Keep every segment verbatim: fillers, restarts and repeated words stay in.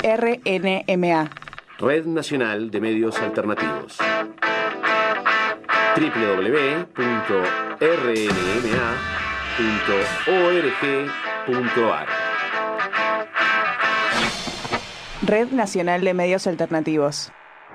R N M A. Red Nacional de Medios Alternativos. doble u doble u doble u punto r n m a punto org punto a r. Red Nacional de Medios Alternativos.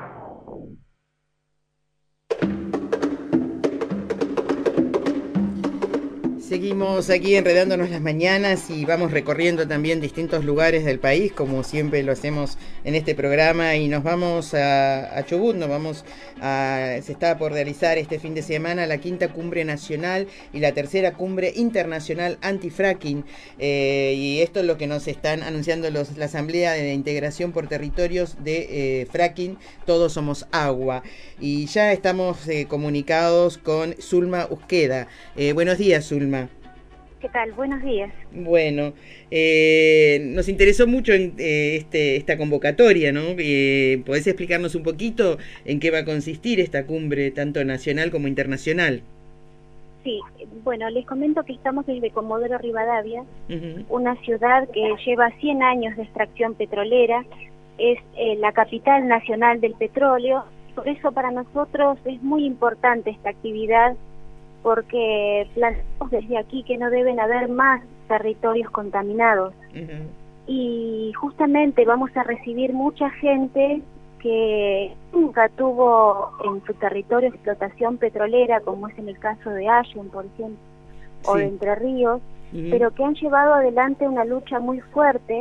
Seguimos aquí enredándonos las mañanas y vamos recorriendo también distintos lugares del país, como siempre lo hacemos en este programa, y nos vamos a, a Chubut, nos vamos a, se está por realizar este fin de semana la quinta cumbre nacional y la tercera cumbre internacional anti-fracking, eh, y esto es lo que nos están anunciando los, la Asamblea de Integración por Territorios de eh, Fracking, Todos Somos Agua, y ya estamos eh, comunicados con Zulma Usqueda. Eh, buenos días, Zulma. ¿Qué tal? Buenos días. Bueno, eh, nos interesó mucho en, eh, este, esta convocatoria, ¿no? Eh, ¿Podés explicarnos un poquito en qué va a consistir esta cumbre, tanto nacional como internacional? Sí, bueno, les comento que estamos desde Comodoro Rivadavia, Uh-huh. una ciudad que lleva cien años de extracción petrolera, es eh, la capital nacional del petróleo, por eso para nosotros es muy importante esta actividad, porque planteamos desde aquí que no deben haber más territorios contaminados. Uh-huh. Y justamente vamos a recibir mucha gente que nunca tuvo en su territorio explotación petrolera, como es en el caso de Allen, por ejemplo, sí, o de Entre Ríos, uh-huh, pero que han llevado adelante una lucha muy fuerte,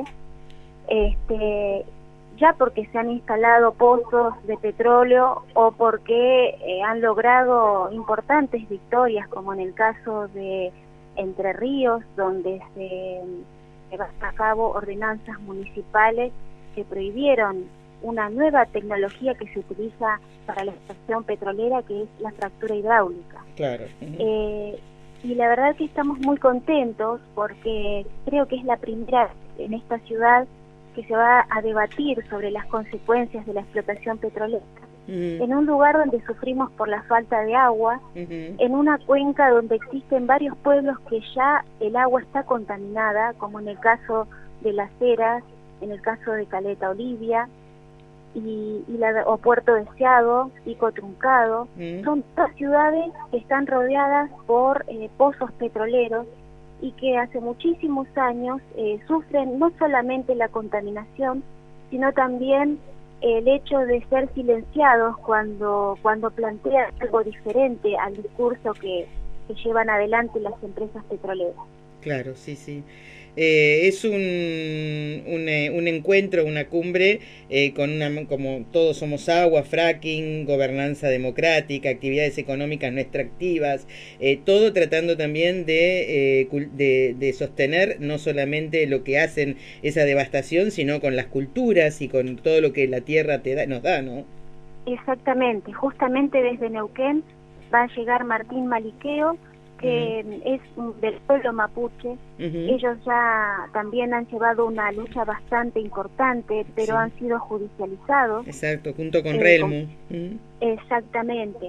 este ya porque se han instalado pozos de petróleo o porque eh, han logrado importantes victorias, como en el caso de Entre Ríos, donde se llevan a cabo ordenanzas municipales que prohibieron una nueva tecnología que se utiliza para la extracción petrolera, que es la fractura hidráulica. Claro. Uh-huh. Eh, y la verdad que estamos muy contentos porque creo que es la primera en esta ciudad que se va a debatir sobre las consecuencias de la explotación petrolera, uh-huh, en un lugar donde sufrimos por la falta de agua, uh-huh, en una cuenca donde existen varios pueblos que ya el agua está contaminada, como en el caso de Las Heras, en el caso de Caleta Olivia, y, y la, o Puerto Deseado, Pico Truncado, uh-huh, son todas ciudades que están rodeadas por eh, pozos petroleros, y que hace muchísimos años eh, sufren no solamente la contaminación, sino también el hecho de ser silenciados cuando cuando plantean algo diferente al discurso que, que llevan adelante las empresas petroleras. Claro, sí, sí. Eh, es un, un, eh, un encuentro, una cumbre eh, con una, como Todos Somos Agua, fracking, gobernanza democrática, actividades económicas no extractivas, eh, todo tratando también de, eh, de, de sostener no solamente lo que hacen esa devastación, sino con las culturas y con todo lo que la tierra te da, nos da, ¿no? Exactamente, justamente desde Neuquén va a llegar Martín Maliqueo, que uh-huh, es del pueblo mapuche. Uh-huh. Ellos ya también han llevado una lucha bastante importante, pero sí, han sido judicializados. Exacto, junto con eh, Relmu. Con... Uh-huh. Exactamente.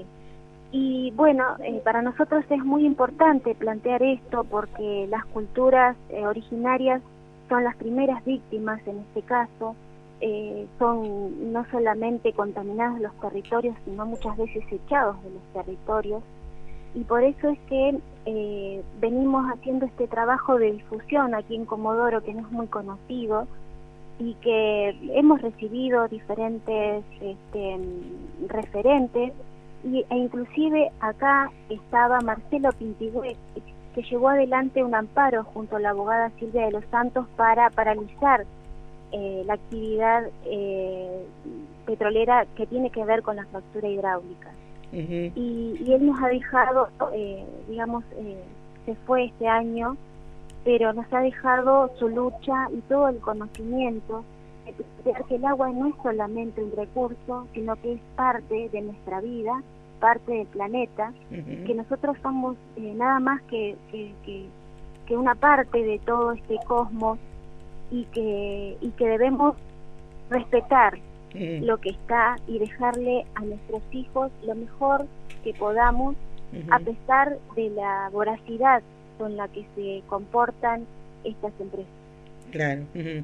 Y bueno, eh, para nosotros es muy importante plantear esto porque las culturas eh, originarias son las primeras víctimas en este caso. Eh, son no solamente contaminados los territorios, sino muchas veces echados de los territorios. Y por eso es que eh, venimos haciendo este trabajo de difusión aquí en Comodoro, que no es muy conocido, y que hemos recibido diferentes este, referentes, y, e inclusive acá estaba Marcelo Pintigüe, que llevó adelante un amparo junto a la abogada Silvia de los Santos para paralizar eh, la actividad eh, petrolera que tiene que ver con la fractura hidráulica. Uh-huh. y, y él nos ha dejado, eh, digamos, eh, se fue este año, pero nos ha dejado su lucha y todo el conocimiento de que el agua no es solamente un recurso, sino que es parte de nuestra vida, parte del planeta, uh-huh, que nosotros somos eh, nada más que, que, que, que una parte de todo este cosmos, y que, y que debemos respetar lo que está y dejarle a nuestros hijos lo mejor que podamos, uh-huh, a pesar de la voracidad con la que se comportan estas empresas. Claro. Uh-huh.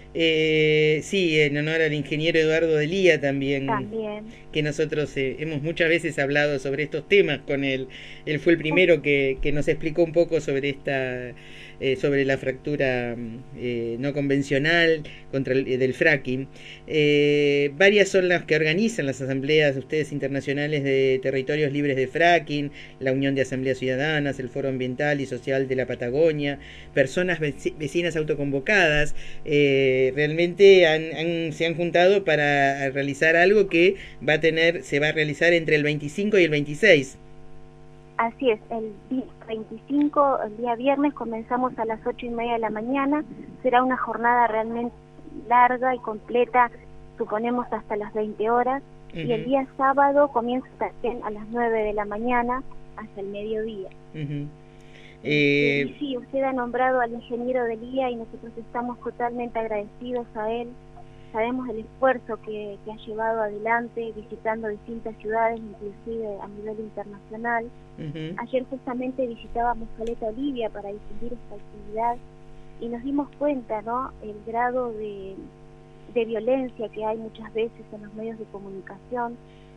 Eh, sí, en honor al ingeniero Eduardo Delía también, También. que nosotros eh, hemos muchas veces hablado sobre estos temas con él. Él fue el primero que, que nos explicó un poco sobre esta eh, sobre la fractura eh, no convencional contra el, eh, del fracking. Eh, varias son las que organizan las asambleas ustedes internacionales de territorios libres de fracking, la Unión de Asambleas Ciudadanas, el Foro Ambiental y Social de la Patagonia, personas vecinas autoconvocadas. Eh, realmente han, han, se han juntado para realizar algo que va a tener, se va a realizar entre el veinticinco y el veintiséis. Así es, el día veinticinco, el día viernes, comenzamos a las ocho y media de la mañana. Será una jornada realmente larga y completa, suponemos hasta las veinte horas. Uh-huh. Y el día sábado comienza también a las nueve de la mañana hasta el mediodía. Uh-huh. Eh... Y sí, usted ha nombrado al ingeniero Delía y nosotros estamos totalmente agradecidos a él. Sabemos el esfuerzo que, que ha llevado adelante visitando distintas ciudades, inclusive a nivel internacional. Uh-huh. Ayer justamente visitábamos Caleta Olivia para difundir esta actividad y nos dimos cuenta, ¿no?, el grado de, de violencia que hay muchas veces en los medios de comunicación,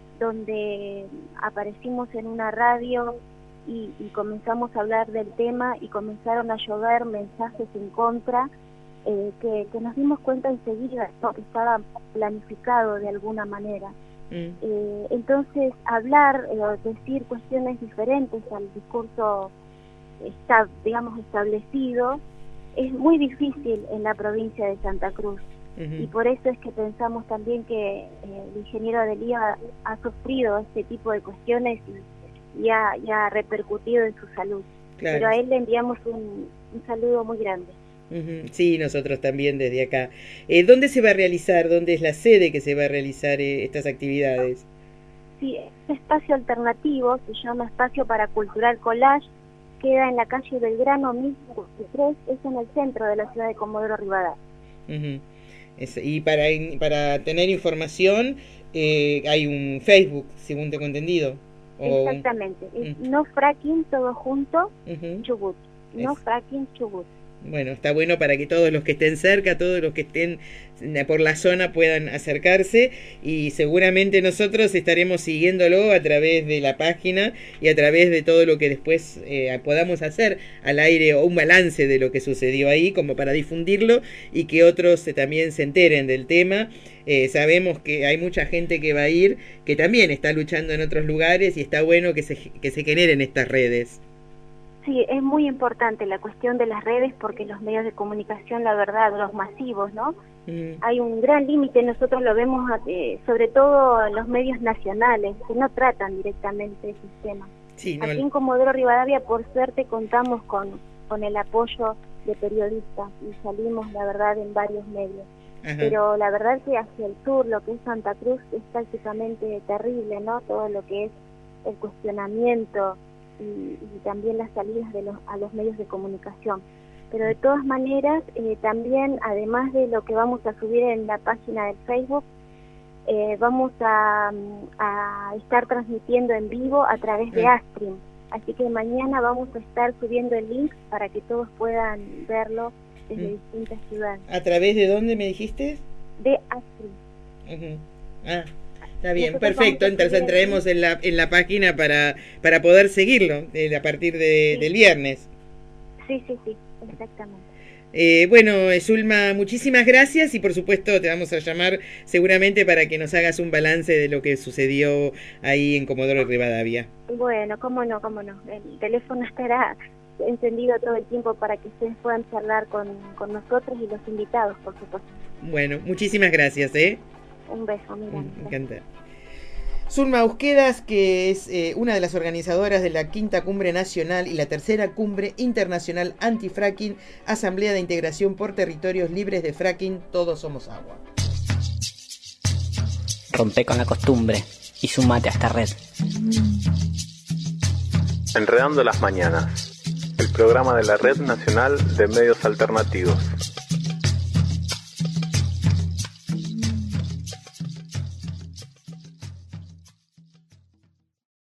donde aparecimos en una radio y, y comenzamos a hablar del tema y comenzaron a llover mensajes en contra. Eh, que, que nos dimos cuenta enseguida, ¿no?, que estaba planificado de alguna manera. Mm. Eh, entonces, hablar, eh, decir cuestiones diferentes al discurso está, digamos, establecido, es muy difícil en la provincia de Santa Cruz. Uh-huh. Y por eso es que pensamos también que eh, el ingeniero Delía ha sufrido este tipo de cuestiones y, y, ha, y ha repercutido en su salud. Claro. Pero a él le enviamos un, un saludo muy grande. Sí, nosotros también desde acá. Eh, ¿Dónde se va a realizar? ¿Dónde es la sede que se va a realizar eh, estas actividades? Sí, este espacio alternativo se llama Espacio para Cultural Collage, queda en la calle Belgrano mil cincuenta y tres, es en el centro de la ciudad de Comodoro Rivadavia. Uh-huh. Es, y para, para tener información eh, hay un Facebook, según tengo entendido. O exactamente, un... es uh-huh. No Fracking, todo junto, uh-huh. Chubut. No es... Fracking, Chubut. Bueno, está bueno para que todos los que estén cerca, todos los que estén por la zona puedan acercarse y seguramente nosotros estaremos siguiéndolo a través de la página y a través de todo lo que después eh, podamos hacer al aire o un balance de lo que sucedió ahí como para difundirlo y que otros eh, también se enteren del tema. Eh, sabemos que hay mucha gente que va a ir que también está luchando en otros lugares y está bueno que se, que se generen estas redes. Sí, es muy importante la cuestión de las redes porque los medios de comunicación, la verdad, los masivos, ¿no? Mm. Hay un gran límite, nosotros lo vemos eh, sobre todo en los medios nacionales, que no tratan directamente esos temas. Sí, no... Aquí en Comodoro Rivadavia, por suerte, contamos con, con el apoyo de periodistas y salimos, la verdad, en varios medios. Ajá. Pero la verdad que hacia el sur, lo que es Santa Cruz, es prácticamente terrible, ¿no? Todo lo que es el cuestionamiento y, y también las salidas de los, a los medios de comunicación. Pero de todas maneras, eh, también, además de lo que vamos a subir en la página del Facebook, eh, vamos a, a estar transmitiendo en vivo a través de Astream. Así que mañana vamos a estar subiendo el link para que todos puedan verlo desde mm. distintas ciudades. ¿A través de dónde me dijiste? De Astream. Uh-huh. Ah, está bien, nosotros perfecto. Entonces entraremos en la en la página para para poder seguirlo eh, a partir de, sí. del viernes. Sí, sí, sí, exactamente. Eh, bueno, Zulma, muchísimas gracias y por supuesto te vamos a llamar seguramente para que nos hagas un balance de lo que sucedió ahí en Comodoro Rivadavia. Bueno, cómo no, cómo no. El teléfono estará encendido todo el tiempo para que ustedes puedan charlar con, con nosotros y los invitados, por supuesto. Bueno, muchísimas gracias, ¿eh? Un beso, mira. Me encanta. Zulma Busquedas, que es eh, una de las organizadoras de la quinta cumbre nacional y la tercera cumbre internacional anti-fracking, Asamblea de Integración por Territorios Libres de Fracking, Todos Somos Agua. Rompe con la costumbre y sumate a esta red. Enredando las Mañanas, el programa de la Red Nacional de Medios Alternativos.